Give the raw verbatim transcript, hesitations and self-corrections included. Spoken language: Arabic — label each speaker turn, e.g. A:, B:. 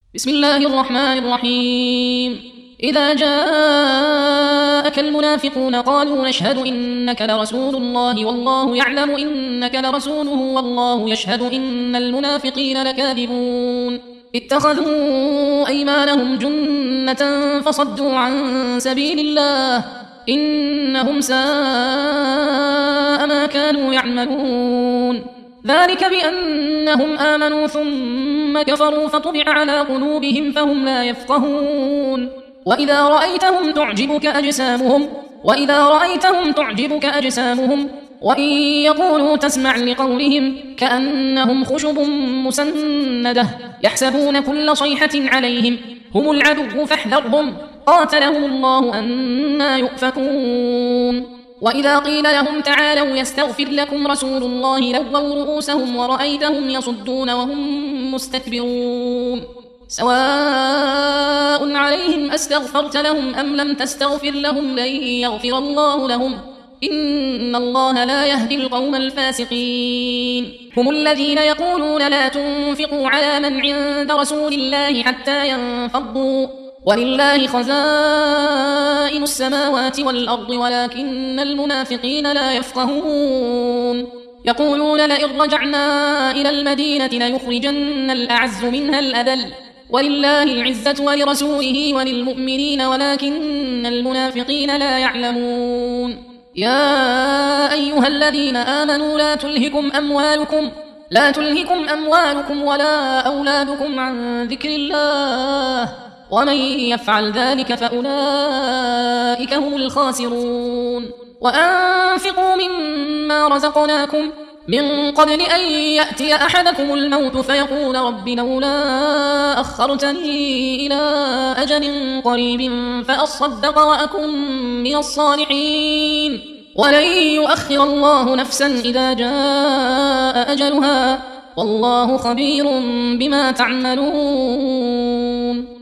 A: بسم الله الرحمن الرحيم. إذا جاءك المنافقون قالوا نشهد إنك لرسول الله والله يعلم إنك لرسوله والله يشهد إن المنافقين لكاذبون. اتخذوا أيمانهم جنة فصدوا عن سبيل الله إنهم ساء ما كانوا يعملون. ذلك بأنهم آمنوا ثم كفروا فطبع على قلوبهم فهم لا يفقهون. وإذا رأيتهم تعجبك أجسامهم وإذا رأيتهم تعجبك أجسامهم وإن يقولوا تسمع لقولهم كأنهم خشب مسندة يحسبون كل صيحة عليهم هم العدو فاحذرهم قاتلهم الله أنى يؤفكون. وإذا قيل لهم تعالوا يستغفر لكم رسول الله لووا رؤوسهم ورأيتهم يصدون وهم مستكبرون. سواء عليهم أستغفرت لهم أم لم تستغفر لهم لن يغفر الله لهم إن الله لا يهدي القوم الفاسقين. هم الذين يقولون لا تنفقوا على من عند رسول الله حتى ينفضوا ولله خزائن السماوات والأرض ولكن المنافقين لا يفقهون. يقولون لئن رجعنا إلى المدينة ليخرجن الأعز منها الأذل ولله العزة ولرسوله وللمؤمنين ولكن المنافقين لا يعلمون. يا أيها الذين آمنوا لا تلهكم أموالكم لا تلهكم أموالكم ولا أولادكم عن ذكر الله ومن يفعل ذلك فأولئك هم الخاسرون. وأنفقوا مما رزقناكم من قبل أن يأتي أحدكم الموت فيقول رب لولا أخرتني إلى أجل قريب فأصدق وأكن من الصالحين ولن يؤخر الله نفسا إذا جاء أجلها والله خبير بما تعملون.